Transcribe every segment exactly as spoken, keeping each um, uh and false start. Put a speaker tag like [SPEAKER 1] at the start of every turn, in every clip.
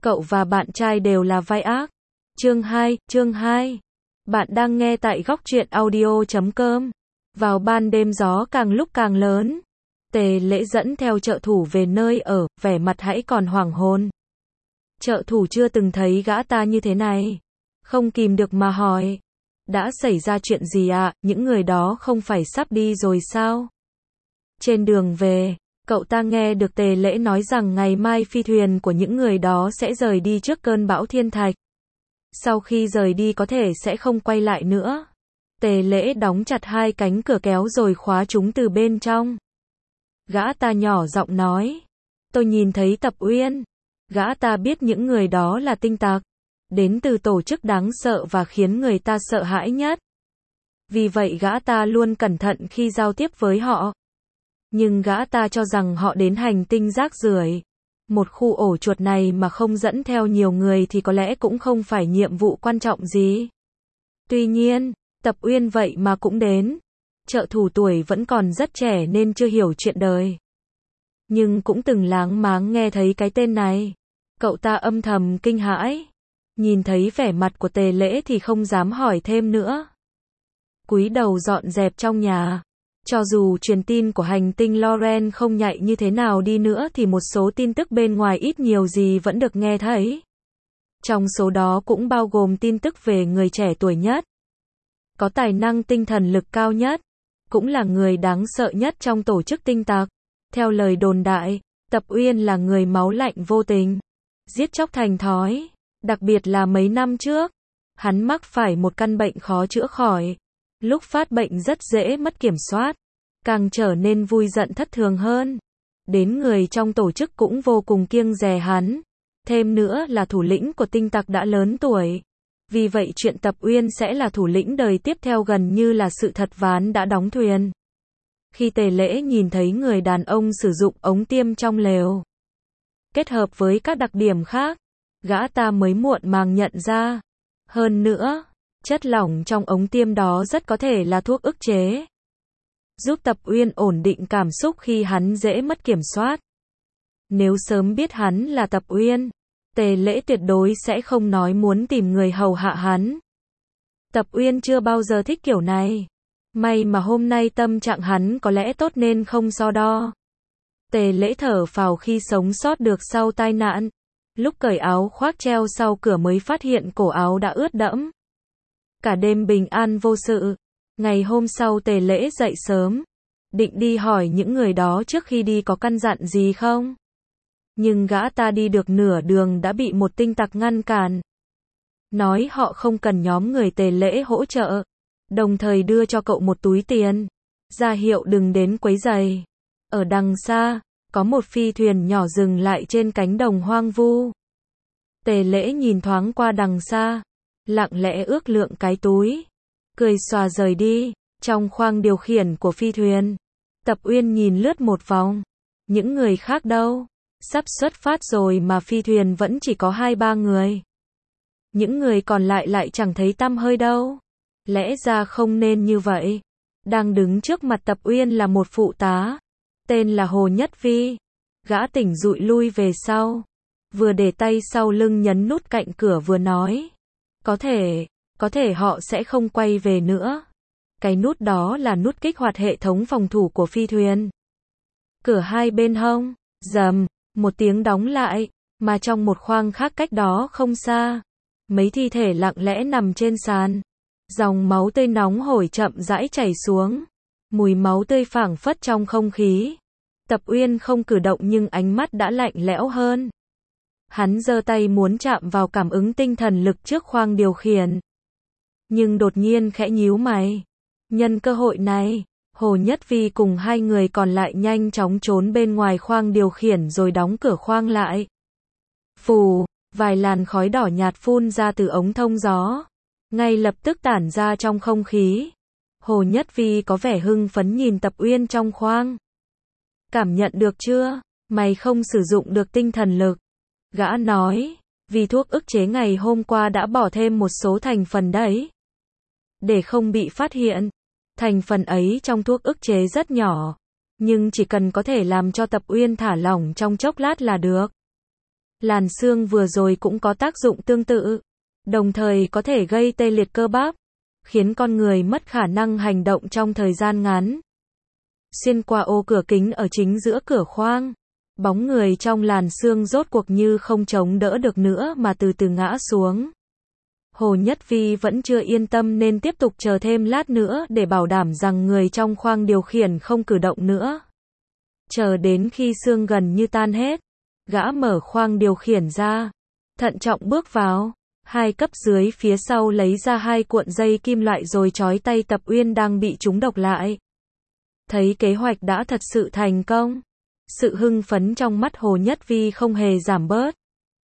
[SPEAKER 1] Cậu và bạn trai đều là vai ác. Chương hai, chương hai. Bạn đang nghe tại góc truyện audio chấm com. Vào ban đêm gió càng lúc càng lớn. Tề Lễ dẫn theo trợ thủ về nơi ở, vẻ mặt hãy còn hoảng hồn. Trợ thủ chưa từng thấy gã ta như thế này. Không kìm được mà hỏi. Đã xảy ra chuyện gì ạ, à? Những người đó không phải sắp đi rồi sao? Trên đường về, cậu ta nghe được Tề Lễ nói rằng ngày mai phi thuyền của những người đó sẽ rời đi trước cơn bão thiên thạch. Sau khi rời đi có thể sẽ không quay lại nữa. Tề Lễ đóng chặt hai cánh cửa kéo rồi khóa chúng từ bên trong. Gã ta nhỏ giọng nói. Tôi nhìn thấy Tập Uyên. Gã ta biết những người đó là tinh tặc. Đến từ tổ chức đáng sợ và khiến người ta sợ hãi nhất. Vì vậy gã ta luôn cẩn thận khi giao tiếp với họ. Nhưng gã ta cho rằng họ đến hành tinh rác rưởi. Một khu ổ chuột này mà không dẫn theo nhiều người thì có lẽ cũng không phải nhiệm vụ quan trọng gì. Tuy nhiên, Tập Uyên vậy mà cũng đến. Trợ thủ tuổi vẫn còn rất trẻ nên chưa hiểu chuyện đời. Nhưng cũng từng láng máng nghe thấy cái tên này. Cậu ta âm thầm kinh hãi. Nhìn thấy vẻ mặt của Tề Lễ thì không dám hỏi thêm nữa. Cúi đầu dọn dẹp trong nhà. Cho dù truyền tin của hành tinh Loren không nhạy như thế nào đi nữa thì một số tin tức bên ngoài ít nhiều gì vẫn được nghe thấy. Trong số đó cũng bao gồm tin tức về người trẻ tuổi nhất. Có tài năng tinh thần lực cao nhất. Cũng là người đáng sợ nhất trong tổ chức tinh tặc. Theo lời đồn đại, Tập Uyên là người máu lạnh vô tình. Giết chóc thành thói. Đặc biệt là mấy năm trước, hắn mắc phải một căn bệnh khó chữa khỏi. Lúc phát bệnh rất dễ mất kiểm soát, càng trở nên vui giận thất thường hơn. Đến người trong tổ chức cũng vô cùng kiêng dè hắn. Thêm nữa là thủ lĩnh của tinh tặc đã lớn tuổi. Vì vậy chuyện Tập Uyên sẽ là thủ lĩnh đời tiếp theo gần như là sự thật ván đã đóng thuyền. Khi Tề Lễ nhìn thấy người đàn ông sử dụng ống tiêm trong lều, kết hợp với các đặc điểm khác, gã ta mới muộn màng nhận ra. Hơn nữa, chất lỏng trong ống tiêm đó rất có thể là thuốc ức chế. Giúp Tập Uyên ổn định cảm xúc khi hắn dễ mất kiểm soát. Nếu sớm biết hắn là Tập Uyên, Tề Lễ tuyệt đối sẽ không nói muốn tìm người hầu hạ hắn. Tập Uyên chưa bao giờ thích kiểu này. May mà hôm nay tâm trạng hắn có lẽ tốt nên không so đo. Tề Lễ thở phào khi sống sót được sau tai nạn. Lúc cởi áo khoác treo sau cửa mới phát hiện cổ áo đã ướt đẫm. Cả đêm bình an vô sự. Ngày hôm sau Tề Lễ dậy sớm. Định đi hỏi những người đó trước khi đi có căn dặn gì không. Nhưng gã ta đi được nửa đường đã bị một tinh tặc ngăn cản. Nói họ không cần nhóm người Tề Lễ hỗ trợ. Đồng thời đưa cho cậu một túi tiền. Ra hiệu đừng đến quấy rầy. Ở đằng xa, có một phi thuyền nhỏ dừng lại trên cánh đồng hoang vu. Tề Lễ nhìn thoáng qua đằng xa, lặng lẽ ước lượng cái túi, cười xòa rời đi. Trong khoang điều khiển của phi thuyền, Tập Uyên nhìn lướt một vòng. Những người khác đâu? Sắp xuất phát rồi mà phi thuyền vẫn chỉ có hai ba người. Những người còn lại lại chẳng thấy tăm hơi đâu. Lẽ ra không nên như vậy. Đang đứng trước mặt Tập Uyên là một phụ tá. Tên là Hồ Nhất Vi. Gã tỉnh dụi lui về sau. Vừa để tay sau lưng nhấn nút cạnh cửa vừa nói. Có thể, có thể họ sẽ không quay về nữa. Cái nút đó là nút kích hoạt hệ thống phòng thủ của phi thuyền. Cửa hai bên hông, rầm, một tiếng đóng lại, mà trong một khoang khác cách đó không xa. Mấy thi thể lặng lẽ nằm trên sàn. Dòng máu tươi nóng hổi chậm rãi chảy xuống. Mùi máu tươi phảng phất trong không khí. Tập Uyên không cử động nhưng ánh mắt đã lạnh lẽo hơn. Hắn giơ tay muốn chạm vào cảm ứng tinh thần lực trước khoang điều khiển. Nhưng đột nhiên khẽ nhíu mày. Nhân cơ hội này, Hồ Nhất Vi cùng hai người còn lại nhanh chóng trốn bên ngoài khoang điều khiển rồi đóng cửa khoang lại. Phù, vài làn khói đỏ nhạt phun ra từ ống thông gió. Ngay lập tức tản ra trong không khí. Hồ Nhất Vi có vẻ hưng phấn nhìn Tập Uyên trong khoang. Cảm nhận được chưa? Mày không sử dụng được tinh thần lực. Gã nói, vì thuốc ức chế ngày hôm qua đã bỏ thêm một số thành phần đấy. Để không bị phát hiện, thành phần ấy trong thuốc ức chế rất nhỏ. Nhưng chỉ cần có thể làm cho Tập Uyên thả lỏng trong chốc lát là được. Làn xương vừa rồi cũng có tác dụng tương tự, đồng thời có thể gây tê liệt cơ bắp, khiến con người mất khả năng hành động trong thời gian ngắn. Xuyên qua ô cửa kính ở chính giữa cửa khoang, bóng người trong làn xương rốt cuộc như không chống đỡ được nữa mà từ từ ngã xuống. Hồ Nhất Vi vẫn chưa yên tâm nên tiếp tục chờ thêm lát nữa để bảo đảm rằng người trong khoang điều khiển không cử động nữa. Chờ đến khi xương gần như tan hết, gã mở khoang điều khiển ra, thận trọng bước vào. Hai cấp dưới phía sau lấy ra hai cuộn dây kim loại rồi trói tay Tập Uyên đang bị trúng độc lại. Thấy kế hoạch đã thật sự thành công, sự hưng phấn trong mắt Hồ Nhất Vi không hề giảm bớt.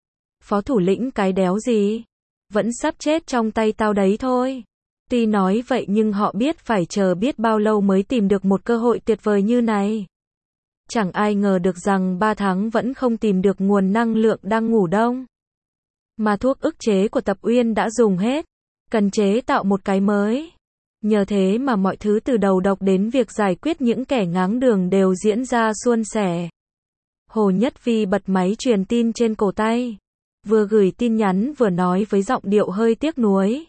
[SPEAKER 1] Phó thủ lĩnh cái đéo gì? Vẫn sắp chết trong tay tao đấy thôi. Tuy nói vậy nhưng họ biết phải chờ biết bao lâu mới tìm được một cơ hội tuyệt vời như này. Chẳng ai ngờ được rằng ba tháng vẫn không tìm được nguồn năng lượng đang ngủ đông. Mà thuốc ức chế của Tập Uyên đã dùng hết, cần chế tạo một cái mới. Nhờ thế mà mọi thứ từ đầu độc đến việc giải quyết những kẻ ngáng đường đều diễn ra suôn sẻ. Hồ Nhất Vi bật máy truyền tin trên cổ tay, vừa gửi tin nhắn vừa nói với giọng điệu hơi tiếc nuối.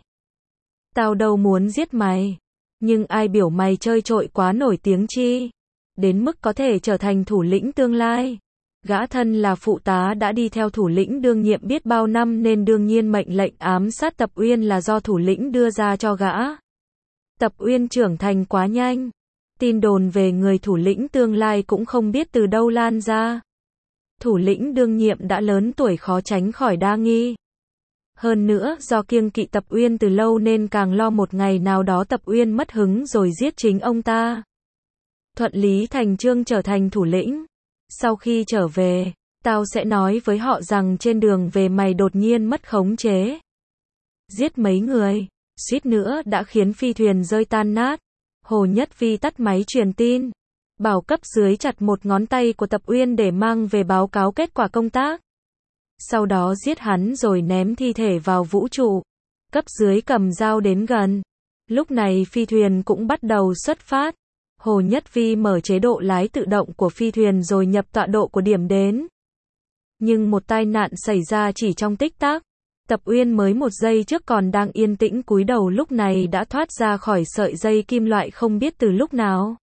[SPEAKER 1] Tao đâu muốn giết mày, nhưng ai biểu mày chơi trội quá nổi tiếng chi, đến mức có thể trở thành thủ lĩnh tương lai. Gã thân là phụ tá đã đi theo thủ lĩnh đương nhiệm biết bao năm nên đương nhiên mệnh lệnh ám sát Tập Uyên là do thủ lĩnh đưa ra cho gã. Tập Uyên trưởng thành quá nhanh, tin đồn về người thủ lĩnh tương lai cũng không biết từ đâu lan ra. Thủ lĩnh đương nhiệm đã lớn tuổi khó tránh khỏi đa nghi. Hơn nữa do kiêng kỵ Tập Uyên từ lâu nên càng lo một ngày nào đó Tập Uyên mất hứng rồi giết chính ông ta. Thuận lý thành chương trở thành thủ lĩnh. Sau khi trở về, tao sẽ nói với họ rằng trên đường về mày đột nhiên mất khống chế. Giết mấy người, suýt nữa đã khiến phi thuyền rơi tan nát. Hồ Nhất Vi tắt máy truyền tin, bảo cấp dưới chặt một ngón tay của Tập Uyên để mang về báo cáo kết quả công tác. Sau đó giết hắn rồi ném thi thể vào vũ trụ. Cấp dưới cầm dao đến gần. Lúc này phi thuyền cũng bắt đầu xuất phát. Hồ Nhất Vi mở chế độ lái tự động của phi thuyền rồi nhập tọa độ của điểm đến. Nhưng một tai nạn xảy ra chỉ trong tích tắc. Tập Uyên mới một giây trước còn đang yên tĩnh cúi đầu lúc này đã thoát ra khỏi sợi dây kim loại không biết từ lúc nào.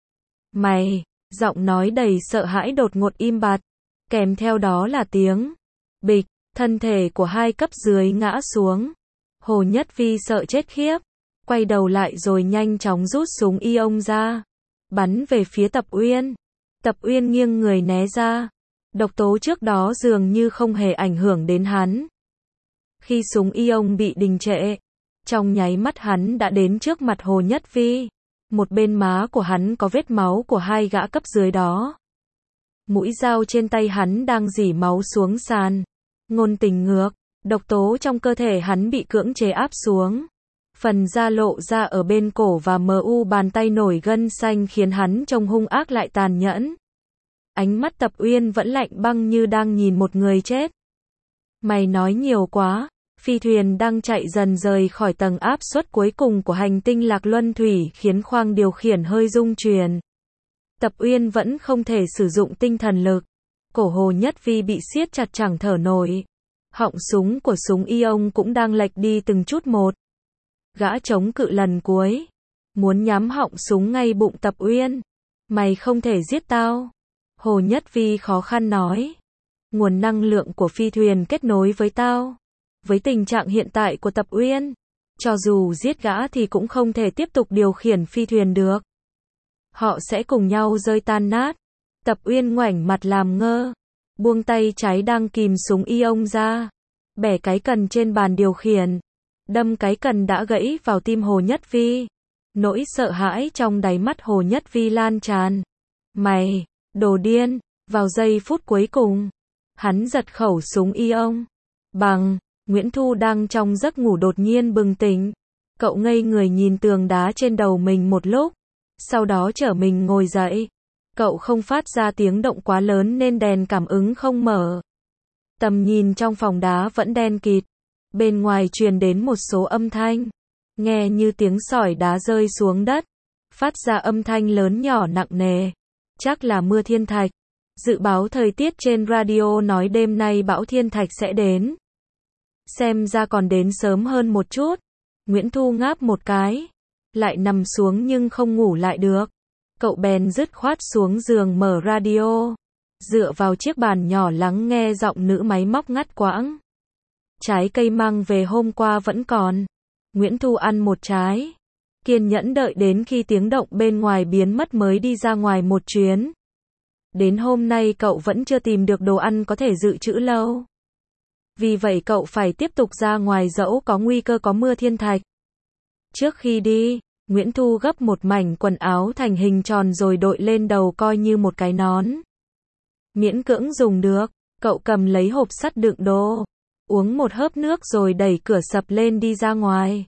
[SPEAKER 1] Mày, giọng nói đầy sợ hãi đột ngột im bặt. Kèm theo đó là tiếng bịch, thân thể của hai cấp dưới ngã xuống. Hồ Nhất Vi sợ chết khiếp, quay đầu lại rồi nhanh chóng rút súng ion ra, bắn về phía Tập Uyên. Tập Uyên nghiêng người né ra. Độc tố trước đó dường như không hề ảnh hưởng đến hắn. Khi súng ion bị đình trệ, trong nháy mắt hắn đã đến trước mặt Hồ Nhất Vi. Một bên má của hắn có vết máu của hai gã cấp dưới đó. Mũi dao trên tay hắn đang rỉ máu xuống sàn. Ngôn tình ngược, độc tố trong cơ thể hắn bị cưỡng chế áp xuống. Phần da lộ ra ở bên cổ và mờ u bàn tay nổi gân xanh khiến hắn trông hung ác lại tàn nhẫn. Ánh mắt Tập Uyên vẫn lạnh băng như đang nhìn một người chết. Mày nói nhiều quá. Phi thuyền đang chạy dần rời khỏi tầng áp suất cuối cùng của hành tinh Lạc Luân Thủy khiến khoang điều khiển hơi rung chuyển. Tập Uyên vẫn không thể sử dụng tinh thần lực. Cổ Hồ Nhất Vi bị siết chặt chẳng thở nổi. Họng súng của súng ion cũng đang lệch đi từng chút một. Gã chống cự lần cuối, muốn nhắm họng súng ngay bụng Tập Uyên. Mày không thể giết tao. Hồ Nhất Vi khó khăn nói. Nguồn năng lượng của phi thuyền kết nối với tao. Với tình trạng hiện tại của Tập Uyên, cho dù giết gã thì cũng không thể tiếp tục điều khiển phi thuyền được. Họ sẽ cùng nhau rơi tan nát. Tập Uyên ngoảnh mặt làm ngơ, buông tay trái đang kìm súng ion ra, bẻ cái cần trên bàn điều khiển, đâm cái cần đã gãy vào tim Hồ Nhất Vi. Nỗi sợ hãi trong đáy mắt Hồ Nhất Vi lan tràn. Mày, đồ điên. Vào giây phút cuối cùng, hắn giật khẩu súng ion. Bằng, Nguyễn Thu đang trong giấc ngủ đột nhiên bừng tỉnh. Cậu ngây người nhìn tường đá trên đầu mình một lúc, sau đó trở mình ngồi dậy. Cậu không phát ra tiếng động quá lớn nên đèn cảm ứng không mở. Tầm nhìn trong phòng đá vẫn đen kịt. Bên ngoài truyền đến một số âm thanh, nghe như tiếng sỏi đá rơi xuống đất, phát ra âm thanh lớn nhỏ nặng nề. Chắc là mưa thiên thạch. Dự báo thời tiết trên radio nói đêm nay bão thiên thạch sẽ đến. Xem ra còn đến sớm hơn một chút. Nguyễn Thu ngáp một cái. Lại nằm xuống nhưng không ngủ lại được. Cậu bèn dứt khoát xuống giường mở radio. Dựa vào chiếc bàn nhỏ lắng nghe giọng nữ máy móc ngắt quãng. Trái cây mang về hôm qua vẫn còn. Nguyễn Thu ăn một trái. Kiên nhẫn đợi đến khi tiếng động bên ngoài biến mất mới đi ra ngoài một chuyến. Đến hôm nay cậu vẫn chưa tìm được đồ ăn có thể dự trữ lâu. Vì vậy cậu phải tiếp tục ra ngoài dẫu có nguy cơ có mưa thiên thạch. Trước khi đi, Nguyễn Thu gấp một mảnh quần áo thành hình tròn rồi đội lên đầu coi như một cái nón. Miễn cưỡng dùng được, cậu cầm lấy hộp sắt đựng đồ. Uống một hớp nước rồi đẩy cửa sập lên đi ra ngoài.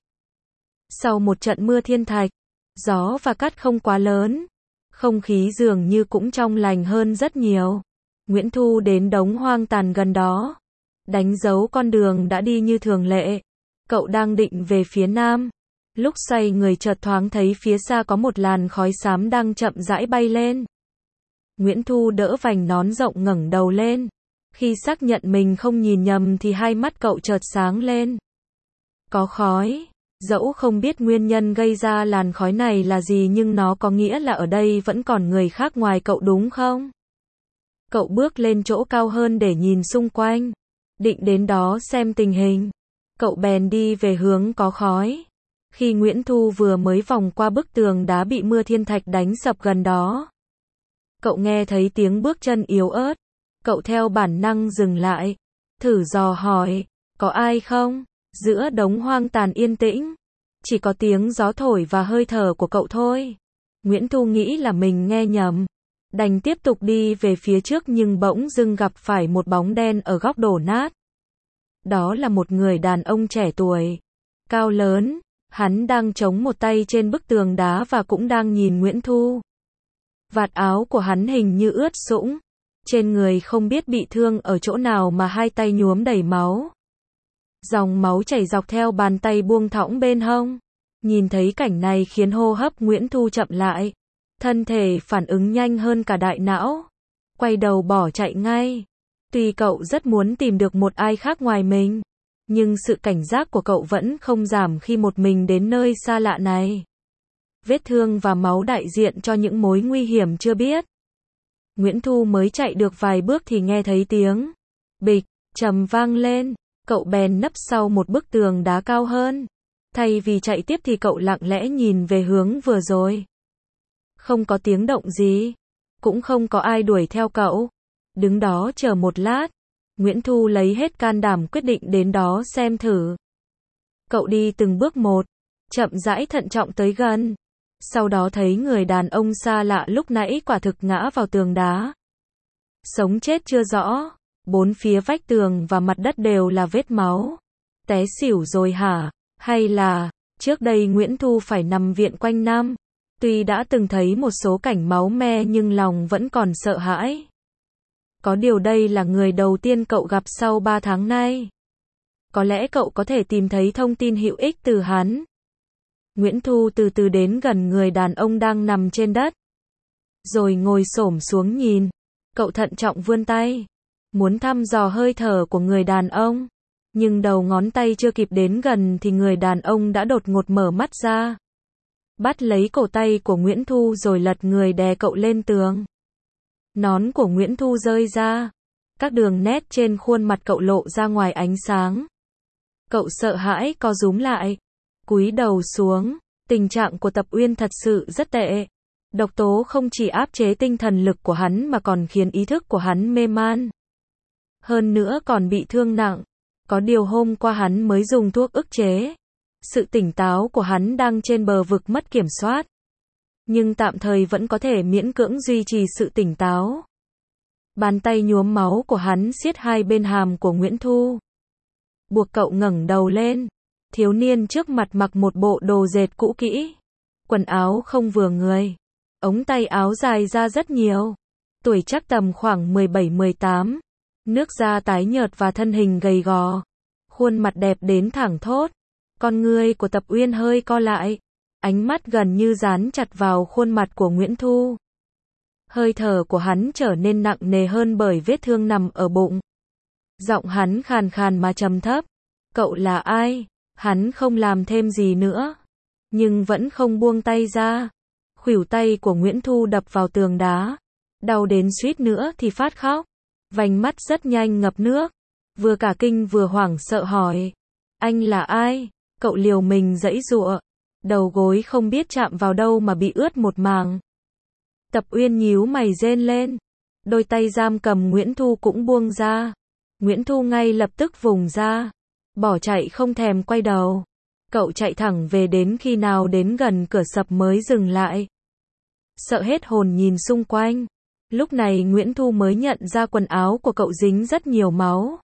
[SPEAKER 1] Sau một trận mưa thiên thạch, gió và cát không quá lớn. Không khí dường như cũng trong lành hơn rất nhiều. Nguyễn Thu đến đống hoang tàn gần đó. Đánh dấu con đường đã đi như thường lệ. Cậu đang định về phía nam. Lúc xoay người chợt thoáng thấy phía xa có một làn khói xám đang chậm rãi bay lên. Nguyễn Thu đỡ vành nón rộng ngẩng đầu lên. Khi xác nhận mình không nhìn nhầm thì hai mắt cậu chợt sáng lên. Có khói. Dẫu không biết nguyên nhân gây ra làn khói này là gì nhưng nó có nghĩa là ở đây vẫn còn người khác ngoài cậu đúng không? Cậu bước lên chỗ cao hơn để nhìn xung quanh. Định đến đó xem tình hình. Cậu bèn đi về hướng có khói. Khi Nguyễn Thu vừa mới vòng qua bức tường đá bị mưa thiên thạch đánh sập gần đó. Cậu nghe thấy tiếng bước chân yếu ớt. Cậu theo bản năng dừng lại. Thử dò hỏi, có ai không? Giữa đống hoang tàn yên tĩnh. Chỉ có tiếng gió thổi và hơi thở của cậu thôi. Nguyễn Thu nghĩ là mình nghe nhầm. Đành tiếp tục đi về phía trước nhưng bỗng dưng gặp phải một bóng đen ở góc đổ nát. Đó là một người đàn ông trẻ tuổi. Cao lớn. Hắn đang chống một tay trên bức tường đá và cũng đang nhìn Nguyễn Thu. Vạt áo của hắn hình như ướt sũng. Trên người không biết bị thương ở chỗ nào mà hai tay nhuốm đầy máu. Dòng máu chảy dọc theo bàn tay buông thõng bên hông. Nhìn thấy cảnh này khiến hô hấp Nguyễn Thu chậm lại. Thân thể phản ứng nhanh hơn cả đại não. Quay đầu bỏ chạy ngay. Tuy cậu rất muốn tìm được một ai khác ngoài mình. Nhưng sự cảnh giác của cậu vẫn không giảm khi một mình đến nơi xa lạ này. Vết thương và máu đại diện cho những mối nguy hiểm chưa biết. Nguyễn Thu mới chạy được vài bước thì nghe thấy tiếng bịch, trầm vang lên. Cậu bèn nấp sau một bức tường đá cao hơn. Thay vì chạy tiếp thì cậu lặng lẽ nhìn về hướng vừa rồi. Không có tiếng động gì. Cũng không có ai đuổi theo cậu. Đứng đó chờ một lát. Nguyễn Thu lấy hết can đảm quyết định đến đó xem thử. Cậu đi từng bước một. Chậm rãi thận trọng tới gần. Sau đó thấy người đàn ông xa lạ lúc nãy quả thực ngã vào tường đá. Sống chết chưa rõ. Bốn phía vách tường và mặt đất đều là vết máu. Té xỉu rồi hả? Hay là, trước đây Nguyễn Thu phải nằm viện quanh năm. Tuy đã từng thấy một số cảnh máu me nhưng lòng vẫn còn sợ hãi. Có điều đây là người đầu tiên cậu gặp sau ba tháng nay. Có lẽ cậu có thể tìm thấy thông tin hữu ích từ hắn. Nguyễn Thu từ từ đến gần người đàn ông đang nằm trên đất. Rồi ngồi xổm xuống nhìn. Cậu thận trọng vươn tay. Muốn thăm dò hơi thở của người đàn ông. Nhưng đầu ngón tay chưa kịp đến gần thì người đàn ông đã đột ngột mở mắt ra. Bắt lấy cổ tay của Nguyễn Thu rồi lật người đè cậu lên tường. Nón của Nguyễn Thu rơi ra. Các đường nét trên khuôn mặt cậu lộ ra ngoài ánh sáng. Cậu sợ hãi co rúm lại. Cúi đầu xuống. Tình trạng của Tập Uyên thật sự rất tệ. Độc tố không chỉ áp chế tinh thần lực của hắn mà còn khiến ý thức của hắn mê man. Hơn nữa còn bị thương nặng. Có điều hôm qua hắn mới dùng thuốc ức chế. Sự tỉnh táo của hắn đang trên bờ vực mất kiểm soát. Nhưng tạm thời vẫn có thể miễn cưỡng duy trì sự tỉnh táo. Bàn tay nhuốm máu của hắn siết hai bên hàm của Nguyễn Thu. Buộc cậu ngẩng đầu lên. Thiếu niên trước mặt mặc một bộ đồ dệt cũ kỹ. Quần áo không vừa người. Ống tay áo dài ra rất nhiều. Tuổi chắc tầm khoảng mười bảy mười tám. Nước da tái nhợt và thân hình gầy gò. Khuôn mặt đẹp đến thẳng thốt. Con ngươi của Tập Uyên hơi co lại. Ánh mắt gần như dán chặt vào khuôn mặt của Nguyễn Thu. Hơi thở của hắn trở nên nặng nề hơn bởi vết thương nằm ở bụng. Giọng hắn khàn khàn mà trầm thấp. Cậu là ai? Hắn không làm thêm gì nữa, nhưng vẫn không buông tay ra. Khuỷu tay của Nguyễn Thu đập vào tường đá. Đau đến suýt nữa thì phát khóc. Vành mắt rất nhanh ngập nước. Vừa cả kinh vừa hoảng sợ hỏi. Anh là ai? Cậu liều mình giãy giụa. Đầu gối không biết chạm vào đâu mà bị ướt một mảng. Tập Uyên nhíu mày rên lên. Đôi tay giam cầm Nguyễn Thu cũng buông ra. Nguyễn Thu ngay lập tức vùng ra. Bỏ chạy không thèm quay đầu. Cậu chạy thẳng về đến khi nào đến gần cửa sập mới dừng lại. Sợ hết hồn nhìn xung quanh. Lúc này Nguyễn Thu mới nhận ra quần áo của cậu dính rất nhiều máu.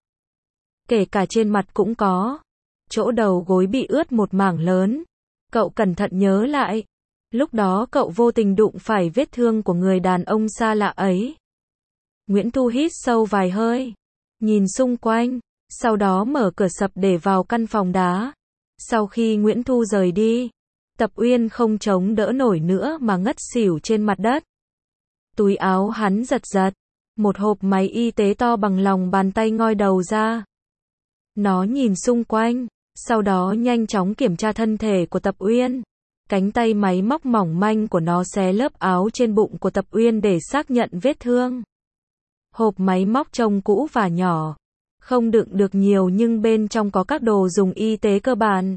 [SPEAKER 1] Kể cả trên mặt cũng có. Chỗ đầu gối bị ướt một mảng lớn. Cậu cẩn thận nhớ lại. Lúc đó cậu vô tình đụng phải vết thương của người đàn ông xa lạ ấy. Nguyễn Thu hít sâu vài hơi. Nhìn xung quanh. Sau đó mở cửa sập để vào căn phòng đá. Sau khi Nguyễn Thu rời đi, Tập Uyên không chống đỡ nổi nữa mà ngất xỉu trên mặt đất. Túi áo hắn giật giật. Một hộp máy y tế to bằng lòng bàn tay ngoi đầu ra. Nó nhìn xung quanh. Sau đó nhanh chóng kiểm tra thân thể của Tập Uyên. Cánh tay máy móc mỏng manh của nó xé lớp áo trên bụng của Tập Uyên để xác nhận vết thương. Hộp máy móc trông cũ và nhỏ. Không đựng được nhiều nhưng bên trong có các đồ dùng y tế cơ bản.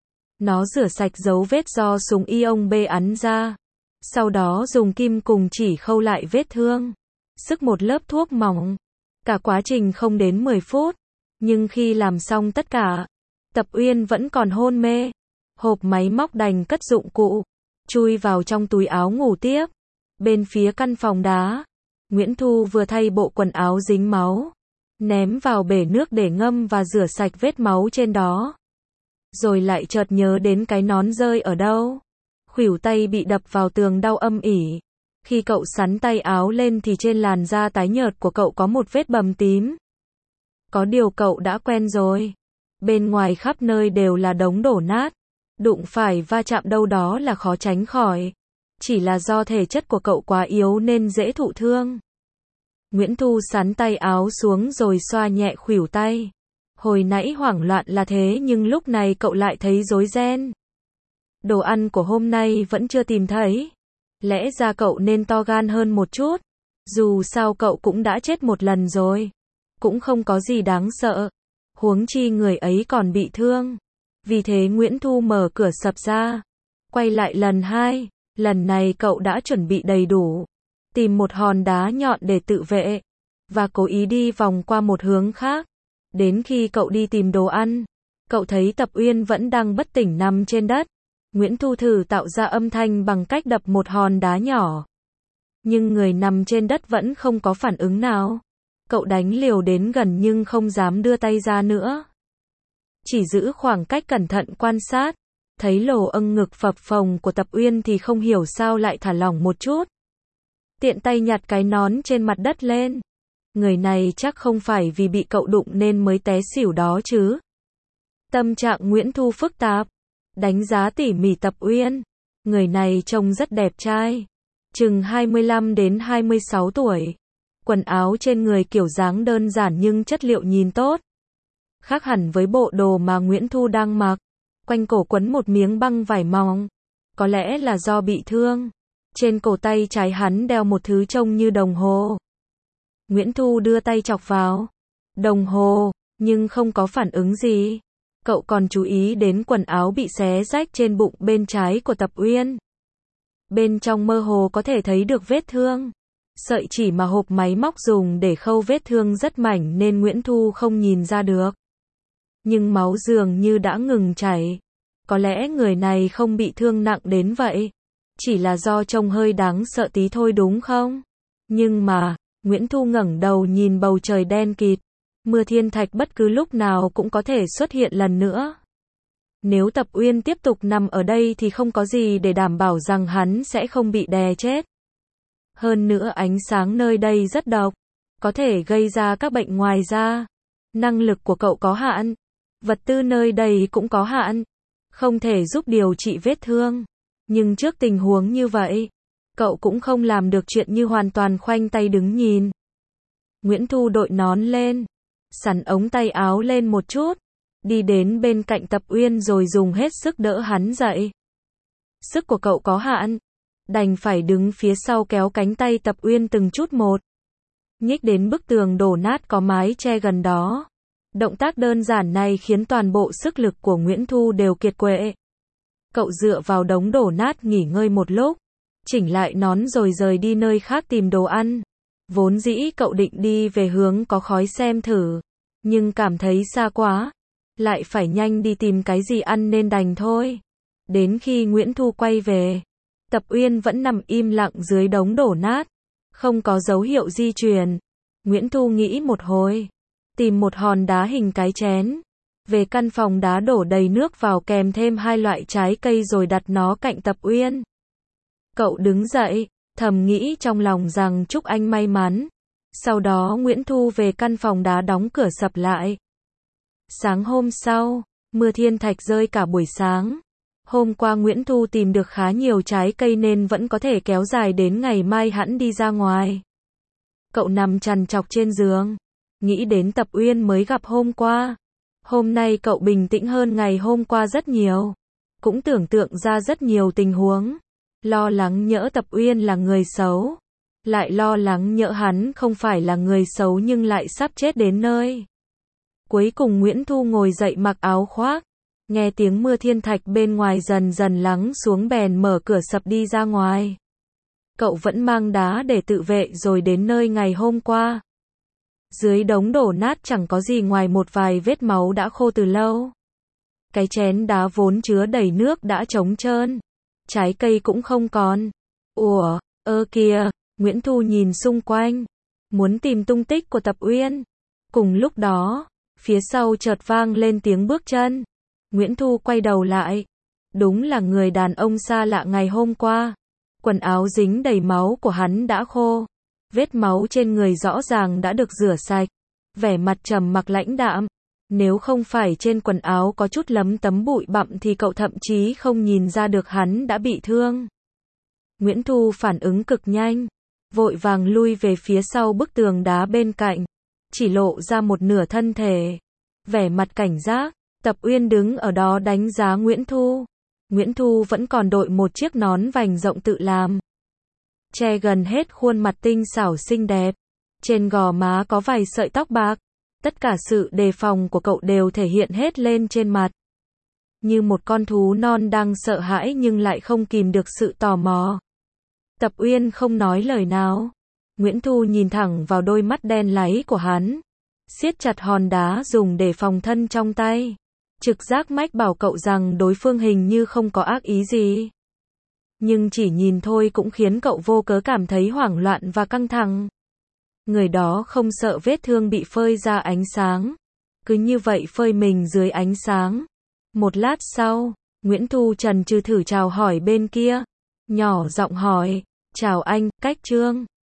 [SPEAKER 1] Nó rửa sạch dấu vết do súng ion bê ắn ra. Sau đó dùng kim cùng chỉ khâu lại vết thương. Sức một lớp thuốc mỏng. Cả quá trình không đến mười phút. Nhưng khi làm xong tất cả, Tập Uyên vẫn còn hôn mê. Hộp máy móc đành cất dụng cụ. Chui vào trong túi áo ngủ tiếp. Bên phía căn phòng đá, Nguyễn Thu vừa thay bộ quần áo dính máu. Ném vào bể nước để ngâm và rửa sạch vết máu trên đó. Rồi lại chợt nhớ đến cái nón rơi ở đâu. Khuỷu tay bị đập vào tường đau âm ỉ. Khi cậu xắn tay áo lên thì trên làn da tái nhợt của cậu có một vết bầm tím. Có điều cậu đã quen rồi. Bên ngoài khắp nơi đều là đống đổ nát. Đụng phải va chạm đâu đó là khó tránh khỏi. Chỉ là do thể chất của cậu quá yếu nên dễ thụ thương. Nguyễn Thu xắn tay áo xuống rồi xoa nhẹ khuỷu tay. Hồi nãy hoảng loạn là thế nhưng lúc này cậu lại thấy rối ren. Đồ ăn của hôm nay vẫn chưa tìm thấy. Lẽ ra cậu nên to gan hơn một chút. Dù sao cậu cũng đã chết một lần rồi. Cũng không có gì đáng sợ. Huống chi người ấy còn bị thương. Vì thế Nguyễn Thu mở cửa sập ra. Quay lại lần hai. Lần này cậu đã chuẩn bị đầy đủ. Tìm một hòn đá nhọn để tự vệ. Và cố ý đi vòng qua một hướng khác. Đến khi cậu đi tìm đồ ăn, cậu thấy Tập Uyên vẫn đang bất tỉnh nằm trên đất. Nguyễn Thu thử tạo ra âm thanh bằng cách đập một hòn đá nhỏ. Nhưng người nằm trên đất vẫn không có phản ứng nào. Cậu đánh liều đến gần nhưng không dám đưa tay ra nữa. Chỉ giữ khoảng cách cẩn thận quan sát. Thấy lồ âng ngực phập phồng của Tập Uyên thì không hiểu sao lại thả lỏng một chút. Tiện tay nhặt cái nón trên mặt đất lên. Người này chắc không phải vì bị cậu đụng nên mới té xỉu đó chứ. Tâm trạng Nguyễn Thu phức tạp. Đánh giá tỉ mỉ Tập Uyên. Người này trông rất đẹp trai. Chừng hai mươi lăm đến hai mươi sáu tuổi. Quần áo trên người kiểu dáng đơn giản nhưng chất liệu nhìn tốt. Khác hẳn với bộ đồ mà Nguyễn Thu đang mặc. Quanh cổ quấn một miếng băng vải mỏng. Có lẽ là do bị thương. Trên cổ tay trái hắn đeo một thứ trông như đồng hồ. Nguyễn Thu đưa tay chọc vào đồng hồ, nhưng không có phản ứng gì. Cậu còn chú ý đến quần áo bị xé rách trên bụng bên trái của Tập Uyên. Bên trong mơ hồ có thể thấy được vết thương. Sợi chỉ mà hộp máy móc dùng để khâu vết thương rất mảnh nên Nguyễn Thu không nhìn ra được. Nhưng máu dường như đã ngừng chảy. Có lẽ người này không bị thương nặng đến vậy. Chỉ là do trông hơi đáng sợ tí thôi đúng không? Nhưng mà, Nguyễn Thu ngẩng đầu nhìn bầu trời đen kịt. Mưa thiên thạch bất cứ lúc nào cũng có thể xuất hiện lần nữa. Nếu Tập Uyên tiếp tục nằm ở đây thì không có gì để đảm bảo rằng hắn sẽ không bị đè chết. Hơn nữa ánh sáng nơi đây rất độc. Có thể gây ra các bệnh ngoài da. Năng lực của cậu có hạn. Vật tư nơi đây cũng có hạn. Không thể giúp điều trị vết thương. Nhưng trước tình huống như vậy, Cậu cũng không làm được chuyện như hoàn toàn khoanh tay đứng nhìn. Nguyễn Thu đội nón lên, sắn ống tay áo lên một chút, đi đến bên cạnh Tập Uyên rồi dùng hết sức đỡ hắn dậy. Sức của cậu có hạn, đành phải đứng phía sau kéo cánh tay Tập Uyên từng chút một, nhích đến bức tường đổ nát có mái che gần đó. Động tác đơn giản này khiến toàn bộ sức lực của Nguyễn Thu đều kiệt quệ. Cậu dựa vào đống đổ nát nghỉ ngơi một lúc, chỉnh lại nón rồi rời đi nơi khác tìm đồ ăn. Vốn dĩ cậu định đi về hướng có khói xem thử, nhưng cảm thấy xa quá, lại phải nhanh đi tìm cái gì ăn nên đành thôi. Đến khi Nguyễn Thu quay về, Tập Uyên vẫn nằm im lặng dưới đống đổ nát, không có dấu hiệu di chuyển. Nguyễn Thu nghĩ một hồi, tìm một hòn đá hình cái chén, về căn phòng đá đổ đầy nước vào kèm thêm hai loại trái cây rồi đặt nó cạnh Tập Uyên. Cậu đứng dậy, thầm nghĩ trong lòng rằng chúc anh may mắn. Sau đó Nguyễn Thu về căn phòng đá đóng cửa sập lại. Sáng hôm sau, mưa thiên thạch rơi cả buổi sáng. Hôm qua Nguyễn Thu tìm được khá nhiều trái cây nên vẫn có thể kéo dài đến ngày mai hẵng đi ra ngoài. Cậu nằm trằn trọc trên giường, nghĩ đến Tập Uyên mới gặp hôm qua. Hôm nay cậu bình tĩnh hơn ngày hôm qua rất nhiều, cũng tưởng tượng ra rất nhiều tình huống. Lo lắng nhỡ Tập Uyên là người xấu, lại lo lắng nhỡ hắn không phải là người xấu nhưng lại sắp chết đến nơi. Cuối cùng Nguyễn Thu ngồi dậy mặc áo khoác, nghe tiếng mưa thiên thạch bên ngoài dần dần lắng xuống bèn mở cửa sập đi ra ngoài. Cậu vẫn mang đá để tự vệ rồi đến nơi ngày hôm qua. Dưới đống đổ nát chẳng có gì ngoài một vài vết máu đã khô từ lâu. Cái chén đá vốn chứa đầy nước đã trống trơn. Trái cây cũng không còn. Ủa, ơ kìa, Nguyễn Thu nhìn xung quanh, muốn tìm tung tích của Tập Uyên. Cùng lúc đó, phía sau chợt vang lên tiếng bước chân. Nguyễn Thu quay đầu lại. Đúng là người đàn ông xa lạ ngày hôm qua. Quần áo dính đầy máu của hắn đã khô. Vết máu trên người rõ ràng đã được rửa sạch. Vẻ mặt trầm mặc lãnh đạm. Nếu không phải trên quần áo có chút lấm tấm bụi bặm thì cậu thậm chí không nhìn ra được hắn đã bị thương. Nguyễn Thu phản ứng cực nhanh, vội vàng lui về phía sau bức tường đá bên cạnh, chỉ lộ ra một nửa thân thể. Vẻ mặt cảnh giác, Tập Uyên đứng ở đó đánh giá Nguyễn Thu. Nguyễn Thu vẫn còn đội một chiếc nón vành rộng tự làm, che gần hết khuôn mặt tinh xảo xinh đẹp. Trên gò má có vài sợi tóc bạc. Tất cả sự đề phòng của cậu đều thể hiện hết lên trên mặt. Như một con thú non đang sợ hãi nhưng lại không kìm được sự tò mò. Tập Uyên không nói lời nào. Nguyễn Thu nhìn thẳng vào đôi mắt đen láy của hắn, siết chặt hòn đá dùng để phòng thân trong tay. Trực giác mách bảo cậu rằng đối phương hình như không có ác ý gì. Nhưng chỉ nhìn thôi cũng khiến cậu vô cớ cảm thấy hoảng loạn và căng thẳng. Người đó không sợ vết thương bị phơi ra ánh sáng, cứ như vậy phơi mình dưới ánh sáng. Một lát sau, Nguyễn Thu chần chừ thử chào hỏi bên kia, nhỏ giọng hỏi, chào anh, Cách Trương.